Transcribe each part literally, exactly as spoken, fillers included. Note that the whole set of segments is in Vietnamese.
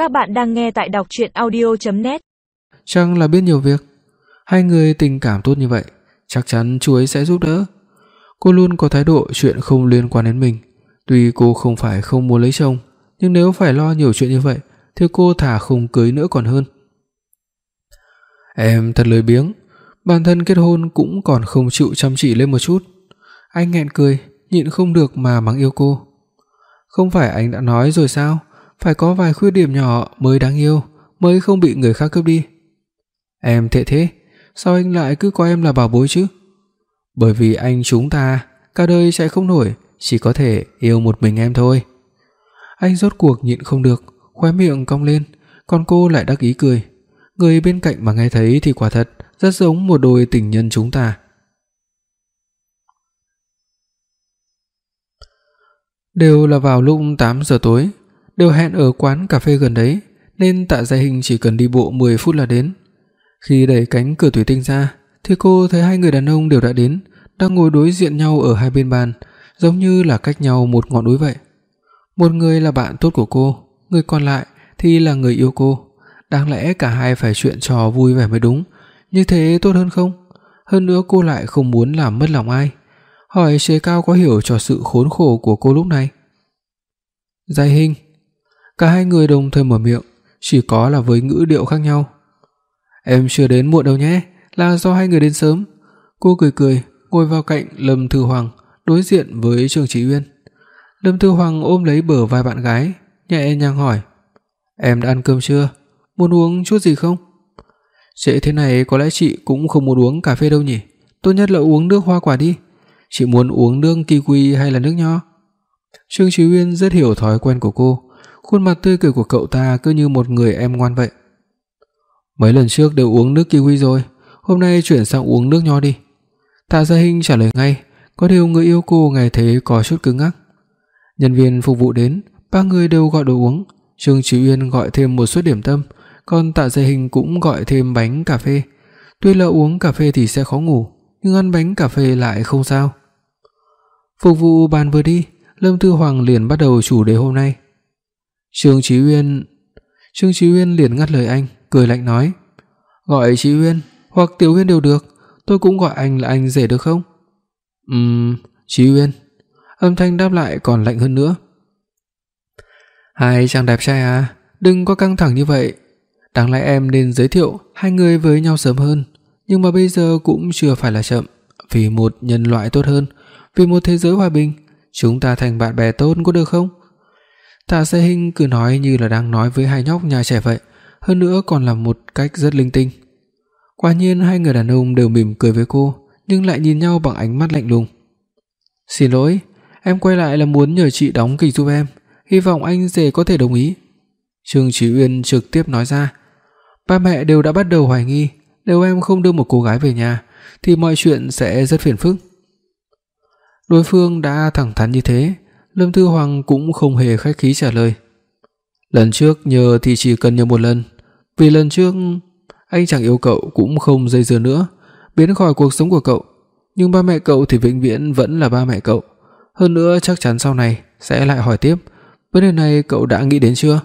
Các bạn đang nghe tại đọc truyện audio chấm net. Chắc là biết nhiều việc. Hai người tình cảm tốt như vậy, chắc chắn chú ấy sẽ giúp đỡ. Cô luôn có thái độ chuyện không liên quan đến mình. Tuy cô không phải không muốn lấy chồng, nhưng nếu phải lo nhiều chuyện như vậy thì cô thà không cưới nữa còn hơn. Em thật lười biếng, bản thân kết hôn cũng còn không chịu chăm chỉ lên một chút. Anh nghẹn cười, nhịn không được mà mắng yêu cô. Không phải anh đã nói rồi sao, phải có vài khuyết điểm nhỏ mới đáng yêu, mới không bị người khác cướp đi. Em tệ thế, sao anh lại cứ coi em là bảo bối chứ? Bởi vì anh chúng ta cả đời chạy không nổi, chỉ có thể yêu một mình em thôi. Anh rốt cuộc nhịn không được, khóe miệng cong lên, còn cô lại đắc ý cười. Người bên cạnh mà nghe thấy thì quả thật rất giống một đôi tình nhân chúng ta. Đều là vào lúc tám giờ tối, đều hẹn ở quán cà phê gần đấy, nên Tạ Gia Hinh chỉ cần đi bộ mười phút là đến. Khi đẩy cánh cửa thủy tinh ra, thì cô thấy hai người đàn ông đều đã đến, đang ngồi đối diện nhau ở hai bên bàn, giống như là cách nhau một ngọn núi vậy. Một người là bạn tốt của cô, người còn lại thì là người yêu cô. Đáng lẽ cả hai phải chuyện trò vui vẻ mới đúng, như thế tốt hơn không? Hơn nữa cô lại không muốn làm mất lòng ai. Hỏi Chế Cao có hiểu cho sự khốn khổ của cô lúc này? Gia Hinh. Cả hai người đồng thời mở miệng, chỉ có là với ngữ điệu khác nhau. Em chưa đến muộn đâu nhé, là do hai người đến sớm. Cô cười cười, ngồi vào cạnh Lâm Thư Hoàng, đối diện với Trương Chí Uyên. Lâm Thư Hoàng ôm lấy bờ vai bạn gái, nhẹ nhàng hỏi: "Em đã ăn cơm chưa? Muốn uống chút gì không?" "Trễ thế này có lẽ chị cũng không muốn uống cà phê đâu nhỉ? Tốt nhất là uống nước hoa quả đi. Chị muốn uống nước kiwi hay là nước nho?" Trương Chí Uyên rất hiểu thói quen của cô, khuôn mặt tươi cười của cậu ta cứ như một người em ngoan vậy. "Mấy lần trước đều uống nước kiwi rồi, hôm nay chuyển sang uống nước nho đi." Tạ Gia Hinh trả lời ngay, có điều người yêu cô nghe thế có chút cứng ngắc. Nhân viên phục vụ đến, ba người đều gọi đồ uống. Trương Chí Uyên gọi thêm một suất điểm tâm, còn Tạ Gia Hinh cũng gọi thêm bánh cà phê. Tuy là uống cà phê thì sẽ khó ngủ, nhưng ăn bánh cà phê lại không sao. Phục vụ bàn vừa đi, Lâm Thư Hoàng liền bắt đầu chủ đề hôm nay. Trương Chí Uyên, Trương Chí Uyên liền ngắt lời anh, cười lạnh nói: "Gọi Chí Uyên hoặc Tiểu Uyên đều được, tôi cũng gọi anh là anh rể được không?" "Ừm, Chí Uyên." Âm thanh đáp lại còn lạnh hơn nữa. "Hai chàng đẹp trai à, đừng có căng thẳng như vậy. Đáng lẽ em nên giới thiệu hai người với nhau sớm hơn, nhưng mà bây giờ cũng chưa phải là chậm. Vì một nhân loại tốt hơn, vì một thế giới hòa bình, chúng ta thành bạn bè tốt có được không?" Tạ Gia Hinh cứ nói như là đang nói với hai nhóc nhà trẻ vậy, hơn nữa còn là một cách rất linh tinh. Quả nhiên hai người đàn ông đều mỉm cười với cô, nhưng lại nhìn nhau bằng ánh mắt lạnh lùng. "Xin lỗi, em quay lại là muốn nhờ chị đóng kịch giúp em, hy vọng anh rể có thể đồng ý." Trương Chí Uyên trực tiếp nói ra. "Ba mẹ đều đã bắt đầu hoài nghi, nếu em không đưa một cô gái về nhà thì mọi chuyện sẽ rất phiền phức." Đối phương đã thẳng thắn như thế, Lâm Thư Hoàng cũng không hề khách khí trả lời. "Lần trước nhờ thì chỉ cần nhờ một lần, vì lần trước anh chẳng yêu cậu cũng không dây dưa nữa, biến khỏi cuộc sống của cậu, nhưng ba mẹ cậu thì vĩnh viễn vẫn là ba mẹ cậu. Hơn nữa chắc chắn sau này sẽ lại hỏi tiếp, vấn đề này cậu đã nghĩ đến chưa?"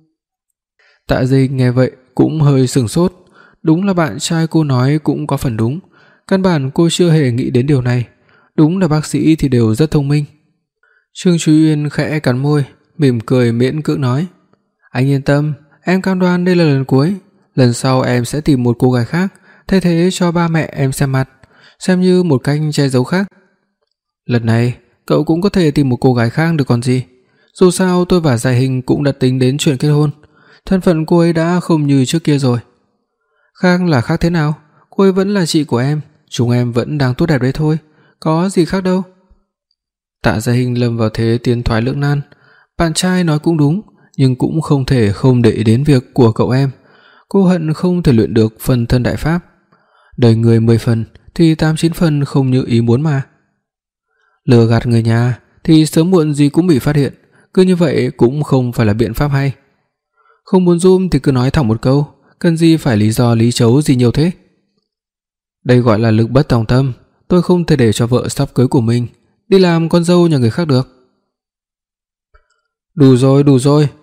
Tạ Gia Hinh nghe vậy cũng hơi sửng sốt, đúng là bạn trai cô nói cũng có phần đúng, căn bản cô chưa hề nghĩ đến điều này, đúng là bác sĩ thì đều rất thông minh. Trương Chí Uyên khẽ cắn môi, mỉm cười miễn cưỡng nói: "Anh yên tâm, em cam đoan đây là lần cuối, lần sau em sẽ tìm một cô gái khác thay thế cho ba mẹ em xem mặt, xem như một cách che giấu khác. Lần này cậu cũng có thể tìm một cô gái khác được còn gì, dù sao tôi và Gia Hinh cũng đã tính đến chuyện kết hôn, thân phận cô ấy đã không như trước kia rồi." "Khác là khác thế nào? Cô ấy vẫn là chị của em, chúng em vẫn đang tốt đẹp đấy thôi, có gì khác đâu." Tạ Gia Hinh lâm vào thế tiến thoái lưỡng nan, bạn trai nói cũng đúng, nhưng cũng không thể không để ý đến việc của cậu em. Cô hận không thể luyện được phần thân đại pháp. Đời người mười phần thì tám chín phần không như ý muốn mà. Lừa gạt người nhà thì sớm muộn gì cũng bị phát hiện, cứ như vậy cũng không phải là biện pháp hay. Không muốn zoom thì cứ nói thẳng một câu, cần gì phải lý do lý chấu gì nhiều thế. Đây gọi là lực bất tòng tâm, tôi không thể để cho vợ sắp cưới của mình đi làm con dâu nhà người khác được. "Đủ rồi, đủ rồi."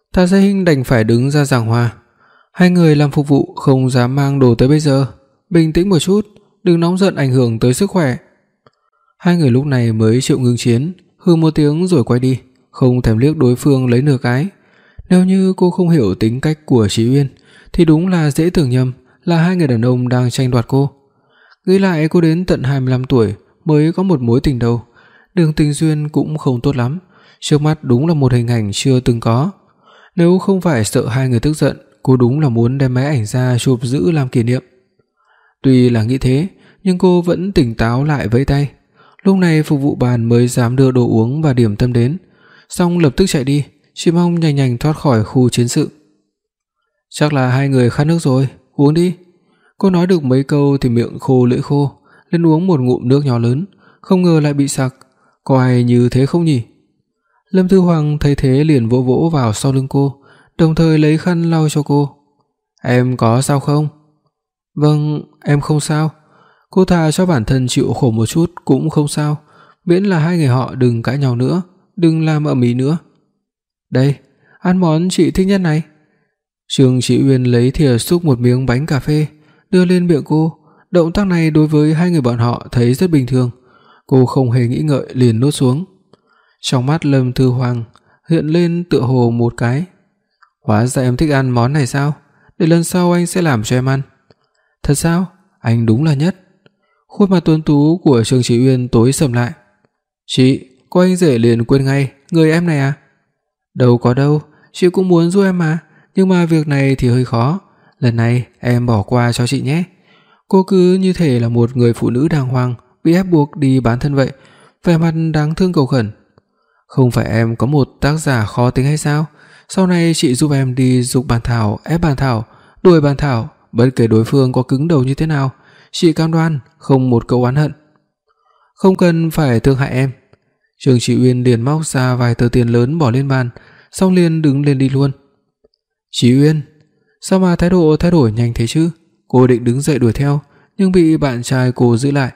Tạ Gia Hinh đành phải đứng ra giảng hòa. Hai người làm phục vụ không dám mang đồ tới bây giờ, bình tĩnh một chút, đừng nóng giận ảnh hưởng tới sức khỏe. Hai người lúc này mới chịu ngưng chiến, hừ một tiếng rồi quay đi, không thèm liếc đối phương lấy nửa cái. Nếu như cô không hiểu tính cách của Chí Uyên thì đúng là dễ tưởng nhầm là hai người đàn ông đang tranh đoạt cô. Nghĩ lại cô đến tận hai mươi lăm tuổi mới có một mối tình đầu, đường tình duyên cũng không tốt lắm, trước mắt đúng là một hình ảnh chưa từng có. Nếu không phải sợ hai người tức giận, cô đúng là muốn đem máy ảnh ra chụp giữ làm kỷ niệm. Tuy là nghĩ thế, nhưng cô vẫn tỉnh táo lại vẫy tay. Lúc này phục vụ bàn mới dám đưa đồ uống và điểm tâm đến, xong lập tức chạy đi, chỉ mong nhanh nhanh thoát khỏi khu chiến sự. Chắc là hai người khát nước rồi, uống đi. Cô nói được mấy câu thì miệng khô lưỡi khô, lên uống một ngụm nước nhỏ lớn, không ngờ lại bị sặc. Có ai như thế không nhỉ? Lâm Thư Hoàng thấy thế liền vỗ vỗ vào sau lưng cô, đồng thời lấy khăn lau cho cô. Em có sao không? Vâng, em không sao. Cô thà cho bản thân chịu khổ một chút cũng không sao, miễn là hai người họ đừng cãi nhau nữa, đừng làm ầm ĩ nữa. Đây, ăn món chị thích nhất này. Trương Chí Uyên lấy thìa xúc một miếng bánh cà phê, đưa lên miệng cô. Động tác này đối với hai người bọn họ thấy rất bình thường. Cô không hề nghĩ ngợi liền nuốt xuống. Trong mắt Lâm Thư Hoàng hiện lên tựa hồ một cái. Hóa ra em thích ăn món này sao? Để lần sau anh sẽ làm cho em ăn. Thật sao? Anh đúng là nhất. Khuôn mặt tuấn tú của Trương Chí Uyên tối sầm lại. Chị, cô anh rể liền quên ngay, người em này à? Đâu có đâu, chị cũng muốn giúp em mà, nhưng mà việc này thì hơi khó. Lần này em bỏ qua cho chị nhé. Cô cứ như thể là một người phụ nữ đàng hoàng bị ép buộc đi bán thân vậy, vẻ mặt đáng thương cầu khẩn. Không phải em có một tác giả khó tính hay sao? Sau này chị giúp em đi giục bàn thảo, ép bàn thảo, đuổi bàn thảo, bất kể đối phương có cứng đầu như thế nào, chị cam đoan không một câu oán hận. Không cần phải thương hại em. Trương Chí Uyên liền móc ra vài tờ tiền lớn bỏ lên bàn, xong liền đứng lên đi luôn. Chí Uyên, sao mà thái độ thay đổi nhanh thế chứ? Cô định đứng dậy đuổi theo, nhưng bị bạn trai cô giữ lại.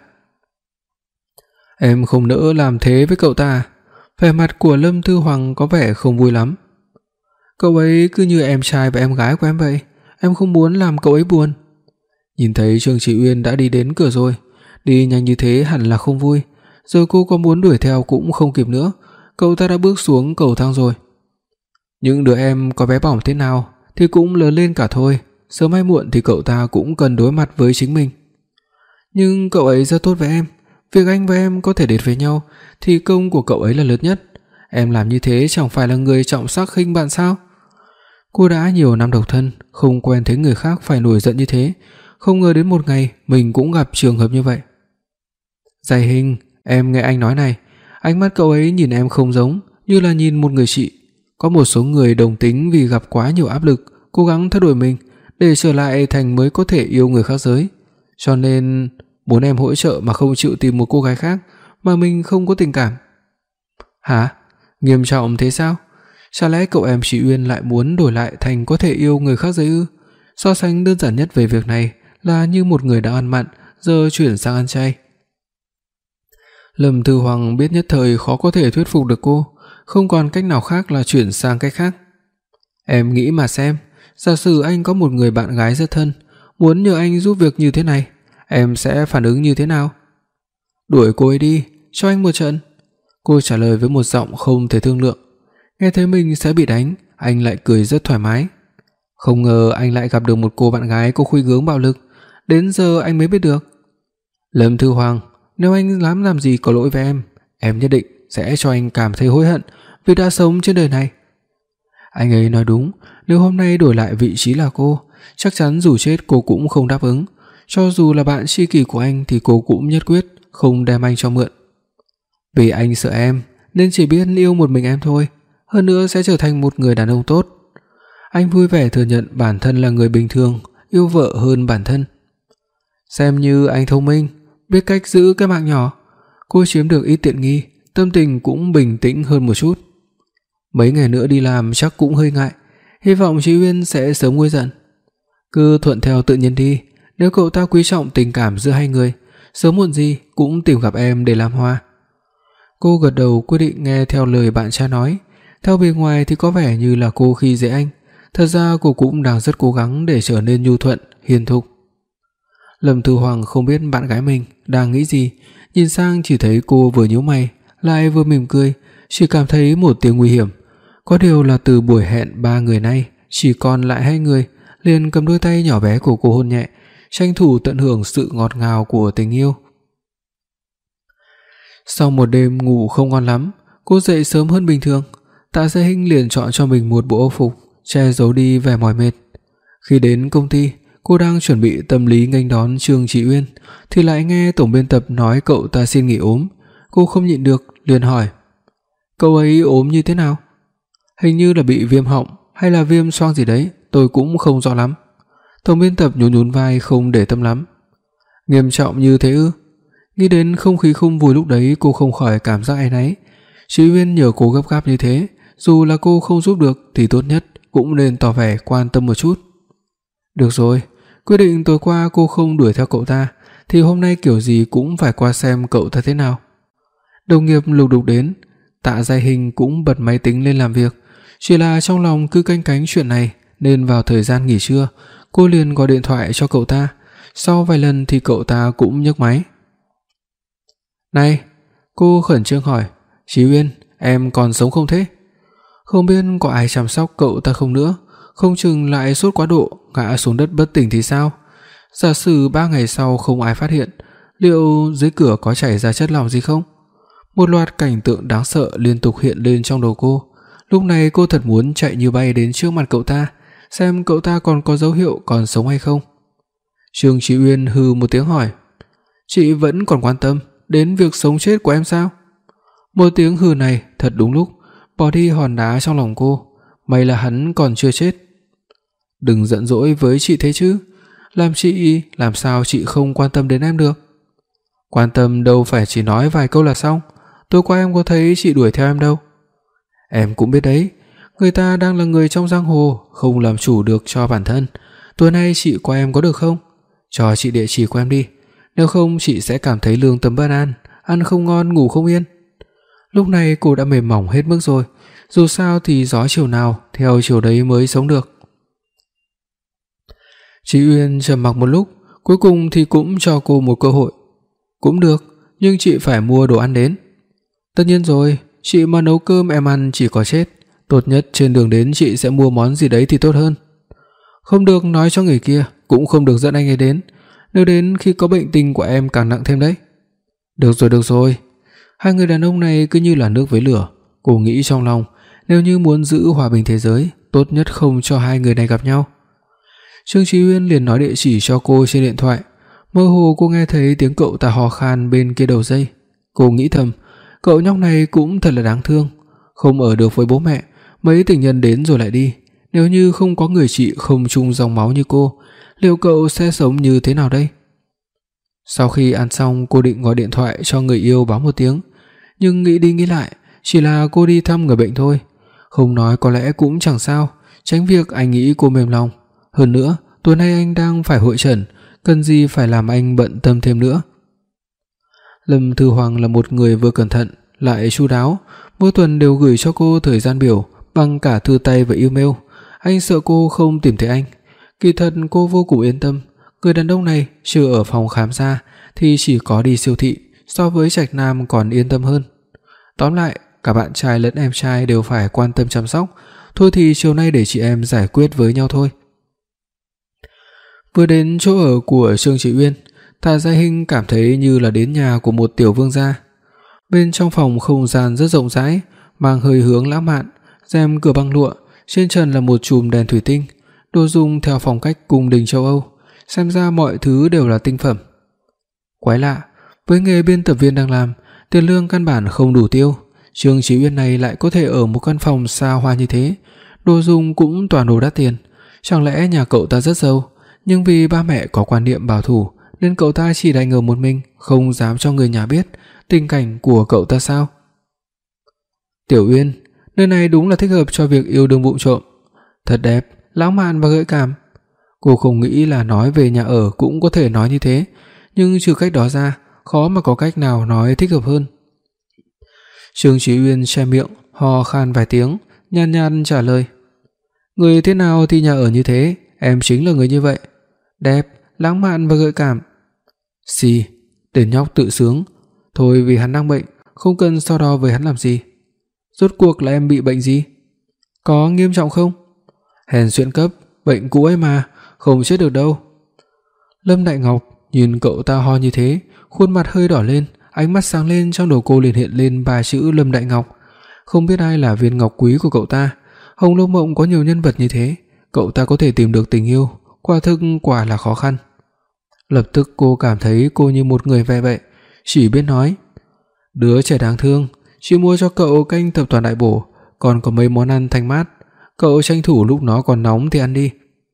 Em không nỡ làm thế với cậu ta. Vẻ mặt của Lâm Thư Hoàng có vẻ không vui lắm. Cậu ấy cứ như em trai và em gái của em vậy, em không muốn làm cậu ấy buồn. Nhìn thấy Trương Chí Uyên đã đi đến cửa rồi, đi nhanh như thế hẳn là không vui, giờ cô có muốn đuổi theo cũng không kịp nữa, cậu ta đã bước xuống cầu thang rồi. Những đứa em có bé bỏng thế nào thì cũng lớn lên cả thôi, sớm hay muộn thì cậu ta cũng cần đối mặt với chính mình. Nhưng cậu ấy rất tốt với em, việc anh và em có thể đến với nhau thì công của cậu ấy là lớn nhất. Em làm như thế chẳng phải là người trọng sắc khinh bạn sao? Cô đã nhiều năm độc thân, không quen thấy người khác phải nổi giận như thế, không ngờ đến một ngày mình cũng gặp trường hợp như vậy. Giai Hinh, em nghe anh nói này, ánh mắt cậu ấy nhìn em không giống như là nhìn một người chị. Có một số người đồng tính vì gặp quá nhiều áp lực, cố gắng thay đổi mình để trở lại thành mới có thể yêu người khác giới. Cho nên muốn em hỗ trợ mà không chịu tìm một cô gái khác mà mình không có tình cảm. Hả? Nghiêm trọng thế sao? Chả lẽ cậu em Chí Uyên lại muốn đổi lại thành có thể yêu người khác giới ư? So sánh đơn giản nhất về việc này là như một người đã ăn mặn giờ chuyển sang ăn chay. Lâm Thư Hoàng biết nhất thời khó có thể thuyết phục được cô, không còn cách nào khác là chuyển sang cách khác. Em nghĩ mà xem, giả sử anh có một người bạn gái rất thân, muốn nhờ anh giúp việc như thế này, em sẽ phản ứng như thế nào? Đuổi cô ấy đi, cho anh một trận. Cô trả lời với một giọng không thể thương lượng. Nghe thấy mình sẽ bị đánh, anh lại cười rất thoải mái. Không ngờ anh lại gặp được một cô bạn gái có khuynh hướng bạo lực, đến giờ anh mới biết được. Lâm Thư Hoàng, nếu anh dám làm gì có lỗi với em, em nhất định sẽ cho anh cảm thấy hối hận vì đã sống trên đời này. Anh ấy nói đúng, nếu hôm nay đổi lại vị trí là cô, chắc chắn dù chết cô cũng không đáp ứng. Cho dù là bạn tri kỷ của anh thì cô cũng nhất quyết không đem anh cho mượn. Vì anh sợ em nên chỉ biết yêu một mình em thôi, hơn nữa sẽ trở thành một người đàn ông tốt. Anh vui vẻ thừa nhận bản thân là người bình thường, yêu vợ hơn bản thân. Xem như anh thông minh, biết cách giữ cái mạng nhỏ. Cô chiếm được ít tiện nghi, tâm tình cũng bình tĩnh hơn một chút. Mấy ngày nữa đi làm chắc cũng hơi ngại, hy vọng Chí Uyên sẽ sớm nguôi giận. Cứ thuận theo tự nhiên đi, nếu cậu ta quý trọng tình cảm giữa hai người, sớm muộn gì cũng tìm gặp em để làm hoa. Cô gật đầu quyết định nghe theo lời bạn trai nói, Theo bề ngoài thì có vẻ như là cô khi dễ anh, thật ra cô cũng đang rất cố gắng để trở nên nhu thuận, hiền thục. Lâm Thư Hoàng không biết bạn gái mình đang nghĩ gì, nhìn sang chỉ thấy cô vừa nhíu mày, lại vừa mỉm cười, chỉ cảm thấy một tia nguy hiểm. Có điều là từ buổi hẹn ba người nay chỉ còn lại hai người, liền cầm đôi tay nhỏ bé của cô hôn nhẹ, tranh thủ tận hưởng sự ngọt ngào của tình yêu. Sau một đêm ngủ không ngon lắm, cô dậy sớm hơn bình thường. Tạ Gia Hinh liền chọn cho mình một bộ âu phục che giấu đi vẻ mỏi mệt. Khi đến công ty, cô đang chuẩn bị tâm lý nghênh đón Trương Chỉ Uyên thì lại nghe tổng biên tập nói cậu ta xin nghỉ ốm. Cô không nhịn được liền hỏi: "Cậu ấy ốm như thế nào?" "Hình như là bị viêm họng hay là viêm xoang gì đấy, tôi cũng không rõ lắm." Tổng biên tập nhún nhún vai không để tâm lắm. "Nghiêm trọng như thế ư?" Nghĩ đến không khí không vui lúc đấy, cô không khỏi cảm giác áy náy. Chỉ Uyên nhờ cô gấp gáp như thế, dù là cô không giúp được thì tốt nhất cũng nên tỏ vẻ quan tâm một chút. "Được rồi, quyết định tối qua cô không đuổi theo cậu ta thì hôm nay kiểu gì cũng phải qua xem cậu ta thế nào." Đồng nghiệp lục đục đến, Tạ Gia Hinh cũng bật máy tính lên làm việc, chỉ là trong lòng cứ canh cánh chuyện này nên vào thời gian nghỉ trưa, cô liền gọi điện thoại cho cậu ta. Sau vài lần thì cậu ta cũng nhấc máy. "Này," cô khẩn trương hỏi, "Chí Uyên, em còn sống không thế?" Không biết có ai chăm sóc cậu ta không nữa, không chừng lại sốt quá độ ngã xuống đất bất tỉnh thì sao? Giả sử ba ngày sau không ai phát hiện, liệu dưới cửa có chảy ra chất lỏng gì không? Một loạt cảnh tượng đáng sợ liên tục hiện lên trong đầu cô. Lúc này cô thật muốn chạy như bay đến trước mặt cậu ta, xem cậu ta còn có dấu hiệu còn sống hay không. Trương Chí Uyên hừ một tiếng hỏi: "Chị vẫn còn quan tâm đến việc sống chết của em sao?" Một tiếng hừ này thật đúng lúc bỏ đi hòn đá trong lòng cô. May là hắn còn chưa chết. "Đừng giận dỗi với chị thế chứ, làm chị làm sao chị không quan tâm đến em được?" "Quan tâm đâu phải chỉ nói vài câu là xong, tối qua em có thấy chị đuổi theo em đâu." "Em cũng biết đấy, người ta đang là người trong giang hồ, không làm chủ được cho bản thân. Tối nay chị qua em có được không? Cho chị địa chỉ của em đi, nếu không chị sẽ cảm thấy lương tâm bất an, ăn không ngon ngủ không yên." Lúc này cô đã mềm mỏng hết mức rồi, dù sao thì gió chiều nào theo chiều đấy mới sống được. Chí Uyên trầm mặc một lúc, cuối cùng thì cũng cho cô một cơ hội. "Cũng được, nhưng chị phải mua đồ ăn đến." "Tất nhiên rồi, chị mà nấu cơm em ăn chỉ có chết, tốt nhất trên đường đến chị sẽ mua món gì đấy thì tốt hơn." "Không được nói cho người kia, cũng không được dẫn anh ấy đến, nếu đến khi có bệnh tình của em càng nặng thêm đấy." "Được rồi, được rồi." Hai người đàn ông này cứ như là nước với lửa. Cô nghĩ trong lòng, nếu như muốn giữ hòa bình thế giới, tốt nhất không cho hai người này gặp nhau. Trương Chí Uyên liền nói địa chỉ cho cô trên điện thoại. Mơ hồ cô nghe thấy tiếng cậu ta hò khan bên kia đầu dây. Cô nghĩ thầm, cậu nhóc này cũng thật là đáng thương, không ở được với bố mẹ, mấy tình nhân đến rồi lại đi, nếu như không có người chị không chung dòng máu như cô, liệu cậu sẽ sống như thế nào đây? Sau khi ăn xong, cô định gọi điện thoại cho người yêu báo một tiếng, nhưng nghĩ đi nghĩ lại, chỉ là cô đi thăm người bệnh thôi, không nói có lẽ cũng chẳng sao, tránh việc anh nghĩ cô mềm lòng. Hơn nữa, tối nay anh đang phải hội chẩn, cần gì phải làm anh bận tâm thêm nữa. Lâm Thư Hoàng là một người vừa cẩn thận lại chu đáo, mỗi tuần đều gửi cho cô thời gian biểu bằng cả thư tay và email. Anh sợ cô không tìm thấy anh. Kỳ thật cô vô cùng yên tâm, người đàn ông này trừ ở phòng khám ra thì chỉ có đi siêu thị, so với Trạch Nam còn yên tâm hơn. Tóm lại, cả bạn trai lẫn em trai đều phải quan tâm chăm sóc, thôi thì chiều nay để chị em giải quyết với nhau thôi. Vừa đến chỗ ở của Trương Chỉ Uyên, Tạ Gia Hinh cảm thấy như là đến nhà của một tiểu vương gia. Bên trong phòng không gian rất rộng rãi, mang hơi hướng lãng mạn, rèm cửa bằng lụa, trên trần là một chùm đèn thủy tinh, đồ dùng theo phong cách cung đình châu Âu, xem ra mọi thứ đều là tinh phẩm. Quái lạ, với nghề biên tập viên đang làm, tiền lương căn bản không đủ tiêu, Trương Chí Uyên này lại có thể ở một căn phòng xa hoa như thế, đồ dùng cũng toàn đồ đắt tiền. Chẳng lẽ nhà cậu ta rất giàu, nhưng vì ba mẹ có quan niệm bảo thủ nên cậu ta chỉ đành ở một mình, không dám cho người nhà biết tình cảnh của cậu ta sao? Tiểu Uyên, nơi này đúng là thích hợp cho việc yêu đương vụng trộm, thật đẹp, lãng mạn và gợi cảm. Cô không nghĩ là nói về nhà ở cũng có thể nói như thế, nhưng trừ cách đó ra, khó mà có cách nào nói thích hợp hơn. Trương Chí Uyên che miệng, ho khan vài tiếng, nhàn nhạt trả lời: "Người thế nào thì nhà ở như thế, em chính là người như vậy, đẹp, lãng mạn và gợi cảm." Xì, tên nhóc tự sướng, thôi vì hắn đang bệnh, không cần so đo với hắn làm gì. Rốt cuộc là em bị bệnh gì? Có nghiêm trọng không? Hèn suyễn cấp, bệnh cũ ấy mà, không chết được đâu. Lâm Đại Ngọc nhìn cậu ta ho như thế, khuôn mặt hơi đỏ lên, ánh mắt sáng lên, trong đầu cô liền hiện lên ba chữ Lâm Đại Ngọc. Không biết ai là viên ngọc quý của cậu ta. Hồng Lâu Mộng có nhiều nhân vật như thế, cậu ta có thể tìm được tình yêu, quả thực quả là khó khăn. Lập tức cô cảm thấy cô như một người ve vậy, chỉ biết nói: "Đứa trẻ đáng thương, chị mua cho cậu canh tập toàn đại bổ, còn có mấy món ăn thanh mát, cậu tranh thủ lúc nó còn nóng thì ăn đi."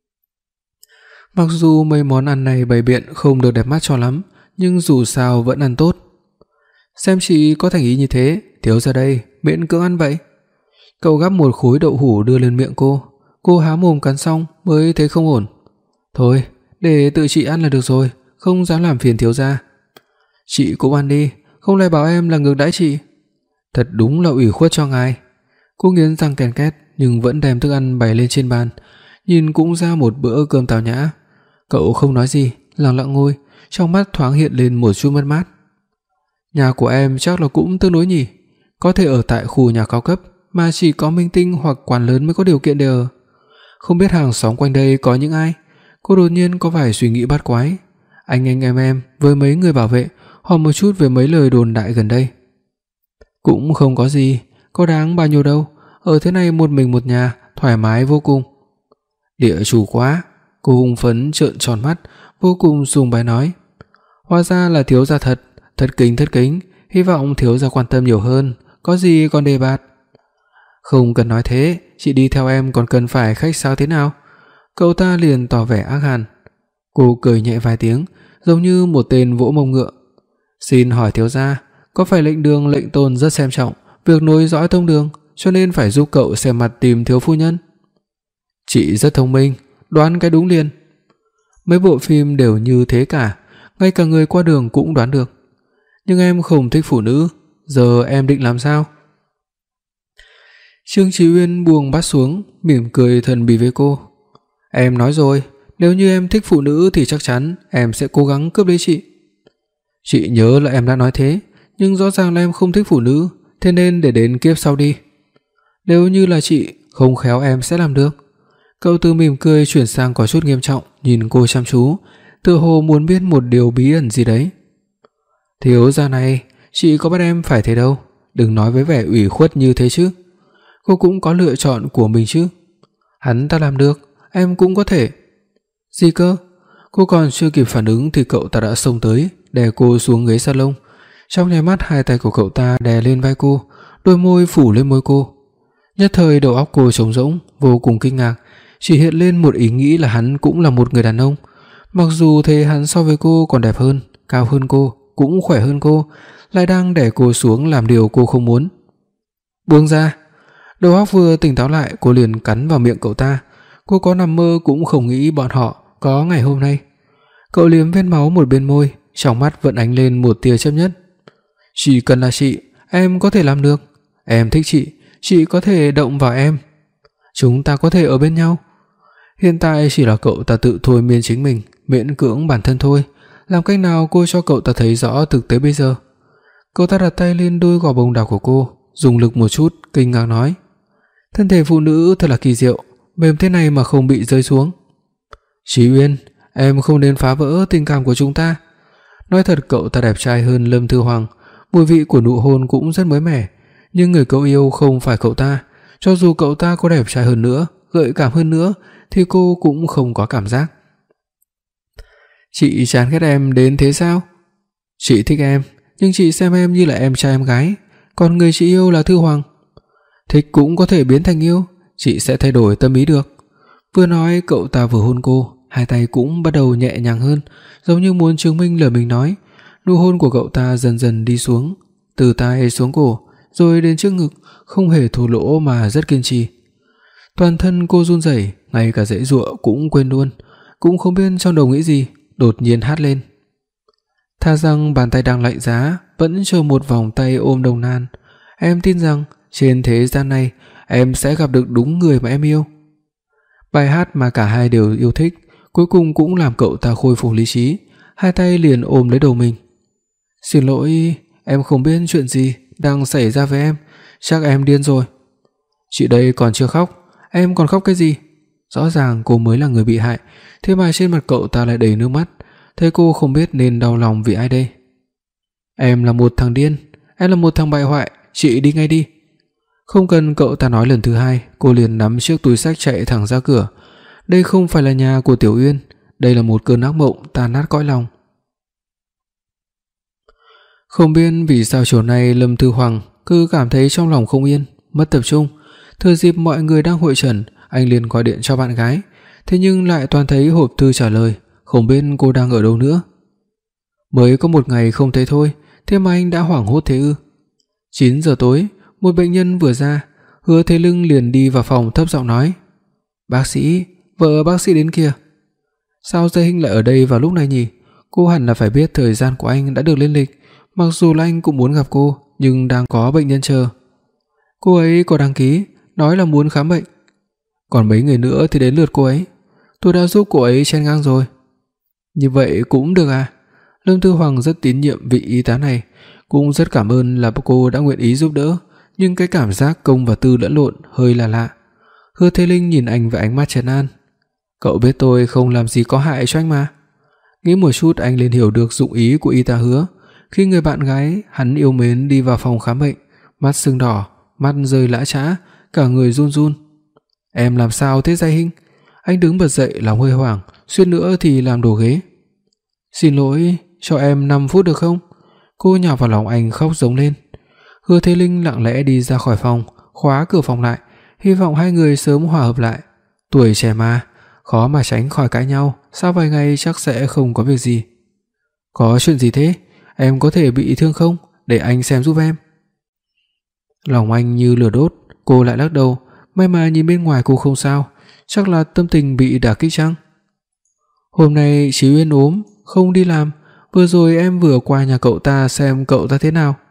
Mặc dù mấy món ăn này bày biện không được đẹp mắt cho lắm, nhưng dù sao vẫn ăn tốt. "Xem chị có thành ý như thế, thiếu ra đây, miễn cưỡng ăn vậy." Cậu gắp một khối đậu hũ đưa lên miệng cô, cô há mồm cắn xong mới thấy không ổn. "Thôi, để tự chị ăn là được rồi, không dám làm phiền thiếu gia." "Chị cũng ăn đi, không lại bảo em là ngược đãi chị." "Thật đúng là ủy khuất cho ngài." Cô nghiến răng ken két nhưng vẫn đem thức ăn bày lên trên bàn, nhìn cũng ra một bữa cơm tao nhã. Cậu không nói gì, lặng lặng ngồi, trong mắt thoáng hiện lên một chút mất mát. "Nhà của em chắc là cũng tương đối nhỉ, có thể ở tại khu nhà cao cấp mà chỉ có minh tinh hoặc quan lớn mới có điều kiện để ở. Không biết hàng xóm quanh đây có những ai?" Cô đột nhiên có vài suy nghĩ bát quái. Anh anh em em với mấy người bảo vệ hỏi một chút về mấy lời đồn đại gần đây. "Cũng không có gì, có đáng bao nhiêu đâu, ở thế này một mình một nhà, thoải mái vô cùng." "Địa chủ quá." Cô hùng phấn trợn tròn mắt, vô cùng sùng bái nói: "Hóa ra là thiếu gia thật, thất kính thất kính, hy vọng thiếu gia quan tâm nhiều hơn, có gì còn đề bạt." "Không cần nói thế, chị đi theo em còn cần phải khách sáo thế nào?" Cậu ta liền tỏ vẻ ác hàn. Cô cười nhẹ vài tiếng, giống như một tên vỗ mông ngựa. "Xin hỏi thiếu gia, có phải lệnh đường lệnh tôn rất xem trọng việc nối dõi tông đường, cho nên phải giúp cậu xem mặt tìm thiếu phu nhân?" "Chị rất thông minh, đoán cái đúng liền." "Mấy bộ phim đều như thế cả, ngay cả người qua đường cũng đoán được. Nhưng em không thích phụ nữ, giờ em định làm sao?" Trương Chí Uyên buông bát xuống, mỉm cười thần bí với cô. "Em nói rồi, nếu như em thích phụ nữ thì chắc chắn em sẽ cố gắng cướp lấy chị." "Chị nhớ là em đã nói thế, nhưng rõ ràng là em không thích phụ nữ, thế nên để đến kiếp sau đi." "Nếu như là chị, không khéo em sẽ làm được." Cậu từ mỉm cười chuyển sang có chút nghiêm trọng, nhìn cô chăm chú, tựa hồ muốn biết một điều bí ẩn gì đấy. "Thiếu gia này, chị có bắt em phải thế đâu, đừng nói với vẻ ủy khuất như thế chứ. Cô cũng có lựa chọn của mình chứ. Hắn ta làm được, em cũng có thể." "Gì cơ?" Cô còn chưa kịp phản ứng thì cậu ta đã xông tới, đè cô xuống ghế salon. Trong nháy mắt hai tay của cậu ta đè lên vai cô, đôi môi phủ lên môi cô. Nhất thời đầu óc cô trống rỗng, vô cùng kinh ngạc, chỉ hiện lên một ý nghĩ là hắn cũng là một người đàn ông. Mặc dù thấy hắn so với cô còn đẹp hơn, cao hơn cô, cũng khỏe hơn cô, lại đang đè cô xuống làm điều cô không muốn. "Buông ra." Đầu óc vừa tỉnh táo lại, cô liền cắn vào miệng cậu ta. Cô có nằm mơ cũng không nghĩ bọn họ có ngày hôm nay. Cậu liếm vết máu một bên môi, trong mắt vẫn ánh lên một tia chấp nhất. "Chỉ cần là chị, em có thể làm được. Em thích chị, chị có thể động vào em. Chúng ta có thể ở bên nhau." Hiện tại chỉ là cậu ta tự thôi miên chính mình, miễn cưỡng bản thân thôi. Làm cách nào cô cho cậu ta thấy rõ thực tế bây giờ? Cậu ta đặt tay lên đôi gò bông đào của cô, dùng lực một chút, kinh ngạc nói: "Thân thể phụ nữ thật là kỳ diệu, mềm thế này mà không bị rơi xuống." "Chí Uyên, em không nên phá vỡ tình cảm của chúng ta." Nói thật cậu ta đẹp trai hơn Lâm Thư Hoàng, mùi vị của nụ hôn cũng rất mới mẻ, nhưng người cậu yêu không phải cậu ta, cho dù cậu ta có đẹp trai hơn nữa, gợi cảm hơn nữa thì cô cũng không có cảm giác. "Chị chán ghét em đến thế sao?" "Chị thích em, nhưng chị xem em như là em trai em gái, còn người chị yêu là Thư Hoàng." "Thích cũng có thể biến thành yêu, chị sẽ thay đổi tâm ý được." Vừa nói cậu ta vừa hôn cô, hai tay cũng bắt đầu nhẹ nhàng hơn, giống như muốn chứng minh lời mình nói. Nụ hôn của cậu ta dần dần đi xuống, từ tai xuống cổ, rồi đến trước ngực, không hề thô lỗ mà rất kiên trì. Toàn thân cô run rẩy, ngay cả giãy giụa cũng quên luôn, cũng không biết trong đầu nghĩ gì, đột nhiên hát lên. Tha rằng bàn tay đang lạnh giá vẫn chờ một vòng tay ôm nồng nàn. Em tin rằng trên thế gian này em sẽ gặp được đúng người mà em yêu. Bài hát mà cả hai đều yêu thích cuối cùng cũng làm cậu ta khôi phục lý trí, hai tay liền ôm lấy đầu mình. Xin lỗi, em không biết chuyện gì đang xảy ra với em, chắc em điên rồi. Chị đây còn chưa khóc, em còn khóc cái gì? Rõ ràng cô mới là người bị hại, thế mà trên mặt cậu ta lại đầy nước mắt, thế cô không biết nên đau lòng vì ai đây. Em là một thằng điên, em là một thằng bại hoại, chị đi ngay đi. Không cần cậu ta nói lần thứ hai, cô liền nắm chiếc túi xách chạy thẳng ra cửa. Đây không phải là nhà của Tiểu Uyên, đây là một cơn ác mộng tan nát cõi lòng. Không biết vì sao chiều nay Lâm Thư Hoàng cứ cảm thấy trong lòng không yên, mất tập trung. Thừa dịp mọi người đang hội chẩn, anh liền gọi điện cho bạn gái, thế nhưng lại toàn thấy hộp thư trả lời, không biết cô đang ở đâu nữa. Mới có một ngày không thấy thôi, thế mà anh đã hoảng hốt thế ư? chín giờ tối, một bệnh nhân vừa ra, Hứa Thế Lưng liền đi vào phòng thấp giọng nói: "Bác sĩ, vợ bác sĩ đến kìa." Sao Giai Hinh lại ở đây vào lúc này nhỉ? Cô hẳn là phải biết thời gian của anh đã được lên lịch, mặc dù là anh cũng muốn gặp cô, nhưng đang có bệnh nhân chờ. Cô ấy có đăng ký, nói là muốn khám bệnh. Còn mấy người nữa thì đến lượt cô ấy. Tôi đã giúp cô ấy chen ngang rồi. Như vậy cũng được à? Lâm Thư Hoàng rất tín nhiệm vị y tá này, cũng rất cảm ơn là cô đã nguyện ý giúp đỡ, nhưng cái cảm giác công và tư lẫn lộn hơi là lạ. Hứa Thế Linh nhìn anh với ánh mắt trấn an. Cậu biết tôi không làm gì có hại cho anh mà. Nghĩ một chút anh liền hiểu được dụng ý của y tá Hứa. Khi người bạn gái hắn yêu mến đi vào phòng khám bệnh, mắt sưng đỏ, mắt rơi lã chã, cả người run run. Em làm sao thế Giai Hinh? Anh đứng bật dậy lòng hơi hoảng, suýt nữa thì làm đổ ghế. Xin lỗi, cho em năm phút được không? Cô nhào vào lòng anh khóc giống lên. Hứa Thế Linh lặng lẽ đi ra khỏi phòng, khóa cửa phòng lại, hy vọng hai người sớm hòa hợp lại. Tuổi trẻ mà, khó mà tránh khỏi cãi nhau, sau vài ngày chắc sẽ không có việc gì. Có chuyện gì thế? Em có thể bị thương không? Để anh xem giúp em. Lòng anh như lửa đốt, cô lại lắc đầu, may mà nhìn bên ngoài cô không sao, chắc là tâm tình bị đả kích chăng? Hôm nay Chí Uyên ốm, không đi làm, vừa rồi em vừa qua nhà cậu ta xem cậu ta thế nào.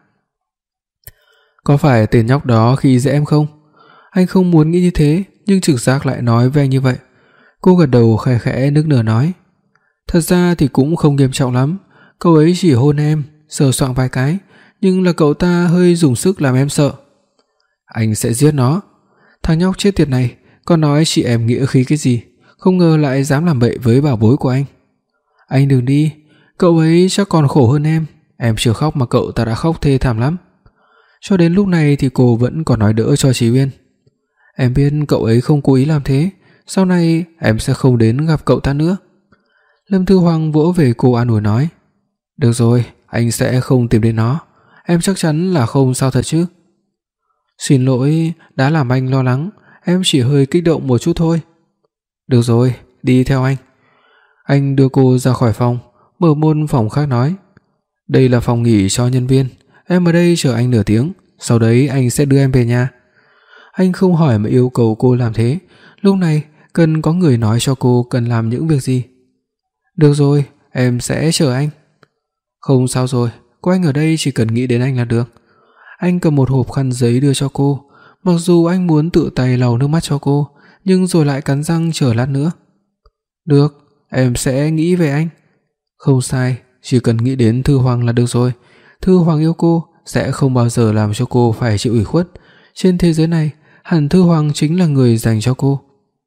Có phải tên nhóc đó khi dễ em không? Anh không muốn nghĩ như thế, nhưng trực giác lại nói với anh như vậy. Cô gật đầu khẽ khẽ nức nở nói: Thật ra thì cũng không nghiêm trọng lắm, cậu ấy chỉ hôn em, sờ soạng vài cái, nhưng là cậu ta hơi dùng sức làm em sợ. Anh sẽ giết nó. Thằng nhóc chết tiệt này, còn nói chị em nghĩa khí cái gì, không ngờ lại dám làm bậy với bảo bối của anh. Anh đừng đi, cậu ấy chắc còn khổ hơn em, em chưa khóc mà cậu ta đã khóc thê thảm lắm. Cho đến lúc này thì cô vẫn còn nói đỡ cho Chí Uyên. Em biết cậu ấy không cố ý làm thế, sau này em sẽ không đến gặp cậu ta nữa. Lâm Thư Hoàng vỗ về cô an ủi nói: Được rồi, anh sẽ không tìm đến nó, em chắc chắn là không sao thật chứ. Xin lỗi đã làm anh lo lắng, em chỉ hơi kích động một chút thôi. Được rồi, đi theo anh. Anh đưa cô ra khỏi phòng, mở môn phòng khác nói: Đây là phòng nghỉ cho nhân viên, em ở đây chờ anh nửa tiếng, sau đấy anh sẽ đưa em về nhà. Anh không hỏi mà yêu cầu cô làm thế, lúc này cần có người nói cho cô cần làm những việc gì. Được rồi, em sẽ chờ anh. Không sao rồi, có anh ở đây chỉ cần nghĩ đến anh là được. Anh cầm một hộp khăn giấy đưa cho cô, mặc dù anh muốn tự tay lau nước mắt cho cô, nhưng rồi lại cắn răng chờ lát nữa. Được, em sẽ nghĩ về anh. Không sai, chỉ cần nghĩ đến Thư Hoàng là được rồi. Thư Hoàng yêu cô, sẽ không bao giờ làm cho cô phải chịu ủy khuất. Trên thế giới này, hẳn Thư Hoàng chính là người dành cho cô.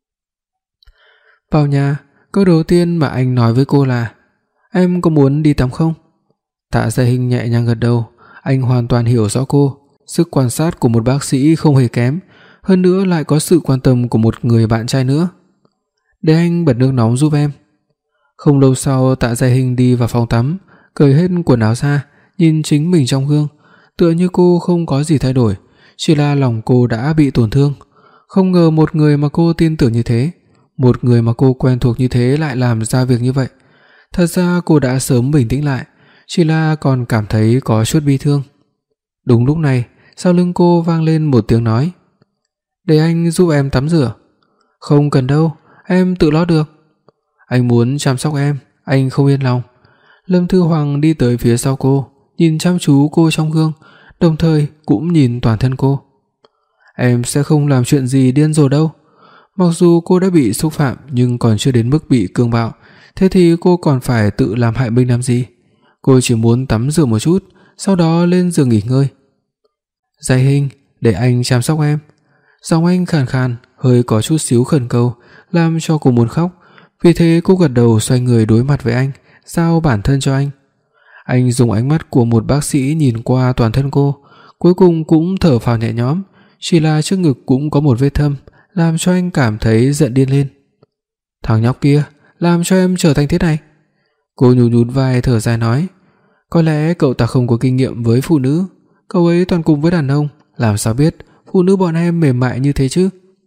Vào nhà, câu đầu tiên mà anh nói với cô là: Em có muốn đi tắm không? Tạ Giai Hinh nhẹ nhàng gật đầu. Anh hoàn toàn hiểu rõ cô, sức quan sát của một bác sĩ không hề kém, hơn nữa lại có sự quan tâm của một người bạn trai nữa. Để anh bật nước nóng giúp em. Không lâu sau, Tạ Giai Hinh đi vào phòng tắm, cởi hết quần áo ra, nhìn chính mình trong gương, tựa như cô không có gì thay đổi, chỉ là lòng cô đã bị tổn thương. Không ngờ một người mà cô tin tưởng như thế, một người mà cô quen thuộc như thế lại làm ra việc như vậy. Thật ra cô đã sớm bình tĩnh lại, chỉ là còn cảm thấy có chút bi thương. Đúng lúc này, sau lưng cô vang lên một tiếng nói: Để anh giúp em tắm rửa. Không cần đâu, em tự lo được. Anh muốn chăm sóc em, anh không yên lòng. Lâm Thư Hoàng đi tới phía sau cô, nhìn chăm chú cô trong gương, đồng thời cũng nhìn toàn thân cô. Em sẽ không làm chuyện gì điên rồ đâu. Mặc dù cô đã bị xúc phạm nhưng còn chưa đến mức bị cường bạo, thế thì cô còn phải tự làm hại mình làm gì? Cô chỉ muốn tắm rửa một chút, sau đó lên giường nghỉ ngơi. Giai Hinh, để anh chăm sóc em. Giọng anh khàn khàn, hơi có chút xíu khẩn cầu, làm cho cô muốn khóc. Vì thế cô gật đầu xoay người đối mặt với anh, giao bản thân cho anh. Anh dùng ánh mắt của một bác sĩ nhìn qua toàn thân cô, cuối cùng cũng thở phào nhẹ nhõm, chỉ là trước ngực cũng có một vết thâm, làm cho anh cảm thấy giận điên lên. Thằng nhóc kia, làm cho em trở thành thế này. Cô nhún nhún vai thở dài nói, có lẽ cậu ta không có kinh nghiệm với phụ nữ, cậu ấy toàn cùng với đàn ông, làm sao biết phụ nữ bọn em mềm mại như thế chứ?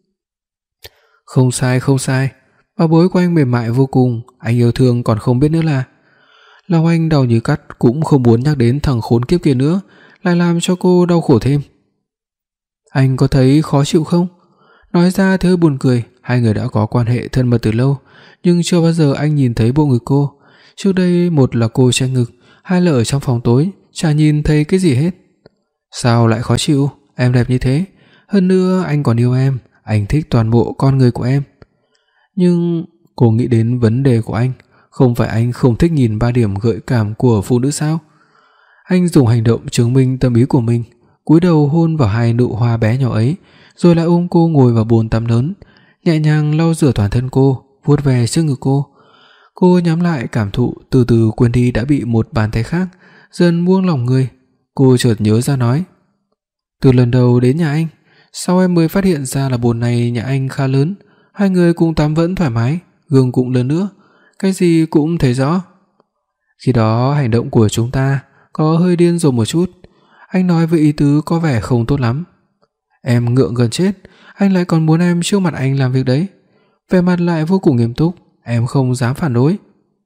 Không sai, không sai, bảo bối của anh mềm mại vô cùng, anh yêu thương còn không biết nữa là. Lòng anh đau như cắt, cũng không muốn nhắc đến thằng khốn kiếp kia nữa, lại làm cho cô đau khổ thêm. Anh có thấy khó chịu không? Nói ra thì hơi buồn cười, hai người đã có quan hệ thân mật từ lâu, nhưng chưa bao giờ anh nhìn thấy bộ ngực cô. Trước đây một là cô che ngực, hai là ở trong phòng tối, chả nhìn thấy cái gì hết. Sao lại khó chịu? Em đẹp như thế, hơn nữa anh còn yêu em, anh thích toàn bộ con người của em. Nhưng cô nghĩ đến vấn đề của anh, không phải anh không thích nhìn ba điểm gợi cảm của phụ nữ sao? Anh dùng hành động chứng minh tâm ý của mình, cúi đầu hôn vào hai nụ hoa bé nhỏ ấy, rồi lại ôm cô ngồi vào bồn tắm lớn, nhẹ nhàng lau rửa toàn thân cô, vuốt ve trước ngực cô. Cô nhắm lại cảm thụ, từ từ quên đi đã bị một bàn tay khác dần buông lỏng người. Cô chợt nhớ ra nói, từ lần đầu đến nhà anh, sau em mới phát hiện ra là bồn này nhà anh khá lớn, hai người cùng tắm vẫn thoải mái, gương cũng lớn nữa, cái gì cũng thấy rõ. Khi đó hành động của chúng ta có hơi điên rồ một chút, anh nói với ý tứ có vẻ không tốt lắm. Em ngượng gần chết, anh lại còn muốn em trước mặt anh làm việc đấy. Vẻ mặt lại vô cùng nghiêm túc, em không dám phản đối.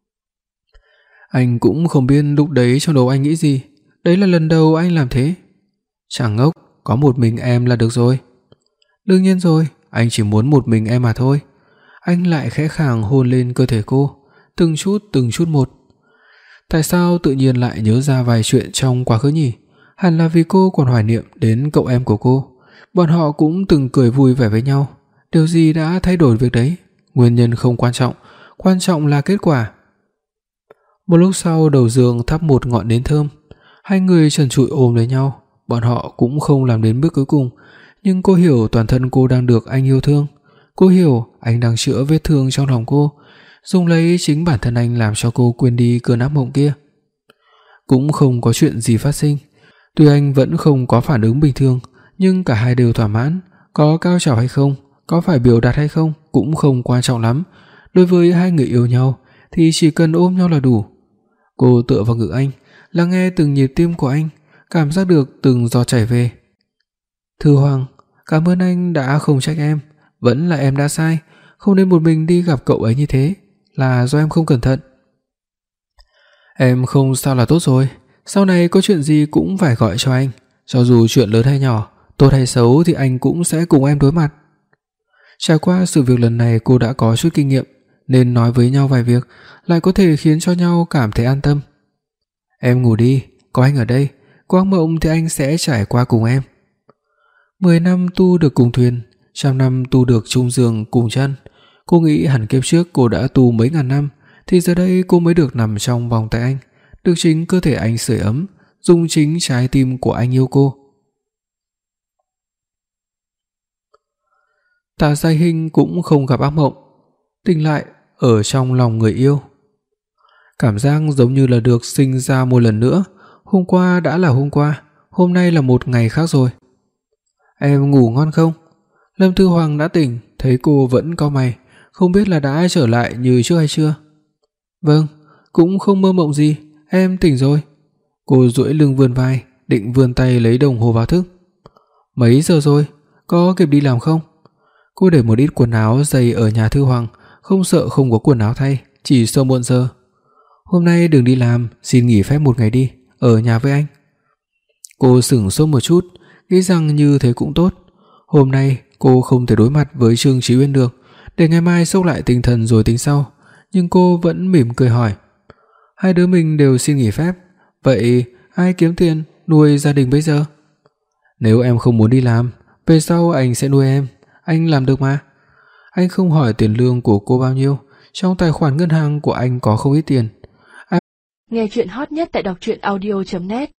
Anh cũng không biết lúc đấy trong đầu anh nghĩ gì, đấy là lần đầu anh làm thế. Chẳng ngốc, có một mình em là được rồi. Đương nhiên rồi, anh chỉ muốn một mình em mà thôi. Anh lại khẽ khàng hôn lên cơ thể cô, từng chút từng chút một. Tại sao tự nhiên lại nhớ ra vài chuyện trong quá khứ nhỉ? Hẳn là vì cô còn hoài niệm đến cậu em của cô. Bọn họ cũng từng cười vui vẻ với nhau. Điều gì đã thay đổi việc đấy? Nguyên nhân không quan trọng, quan trọng là kết quả. Một lúc sau, đầu giường thắp một ngọn nến thơm. Hai người trần trụi ôm lấy nhau. Bọn họ cũng không làm đến bước cuối cùng, nhưng cô hiểu toàn thân cô đang được anh yêu thương. Cô hiểu anh đang chữa vết thương trong lòng cô, dùng lấy chính bản thân anh làm cho cô quên đi cơn ác mộng kia. Cũng không có chuyện gì phát sinh. Tuy anh vẫn không có phản ứng bình thường, nhưng cả hai đều thỏa mãn. Có cao trào hay không, có phải biểu đạt hay không cũng không quan trọng lắm. Đối với hai người yêu nhau thì chỉ cần ôm nhau là đủ. Cô tựa vào ngực anh, lắng nghe từng nhịp tim của anh, cảm giác được từng giọt chảy về. Thư Hoàng, cảm ơn anh đã không trách em, vẫn là em đã sai, không nên một mình đi gặp cậu ấy như thế, là do em không cẩn thận. Em không sao là tốt rồi, sau này có chuyện gì cũng phải gọi cho anh, cho dù chuyện lớn hay nhỏ, tốt hay xấu thì anh cũng sẽ cùng em đối mặt. Trải qua sự việc lần này, cô đã có chút kinh nghiệm, nên nói với nhau vài việc lại có thể khiến cho nhau cảm thấy an tâm. Em ngủ đi, có anh ở đây, có ác mộng thì anh sẽ trải qua cùng em. Mười năm tu được cùng thuyền, trăm năm tu được chung giường cùng chăn. Cô nghĩ hẳn kiếp trước cô đã tu mấy ngàn năm, thì giờ đây cô mới được nằm trong vòng tay anh, được chính cơ thể anh sưởi ấm, dùng chính trái tim của anh yêu cô. Tạ Giai Hinh cũng không gặp ác mộng, tỉnh lại ở trong lòng người yêu. Cảm giác giống như là được sinh ra một lần nữa. Hôm qua đã là hôm qua, hôm nay là một ngày khác rồi. Em ngủ ngon không? Lâm Thư Hoàng đã tỉnh, thấy cô vẫn cau mày, không biết là đã trở lại như trước hay chưa. Vâng, cũng không mơ mộng gì, em tỉnh rồi. Cô duỗi lưng vươn vai, định vươn tay lấy đồng hồ báo thức. Mấy giờ rồi, có kịp đi làm không? Cô để một ít quần áo giày ở nhà Thư Hoàng, không sợ không có quần áo thay, chỉ sợ muộn giờ. Hôm nay đừng đi làm, xin nghỉ phép một ngày đi, ở nhà với anh. Cô sửng sốt một chút, nghĩ rằng như thế cũng tốt. Hôm nay cô không thể đối mặt với Trương Chí Uyên được, để ngày mai xốc lại tinh thần rồi tính sau. Nhưng cô vẫn mỉm cười hỏi, hai đứa mình đều xin nghỉ phép, vậy ai kiếm tiền nuôi gia đình bây giờ? Nếu em không muốn đi làm, Về sau anh sẽ nuôi em, anh làm được mà. Anh không hỏi tiền lương của cô bao nhiêu, trong tài khoản ngân hàng của anh có không ít tiền. Nghe truyện hot nhất tại đọc truyện audio chấm net.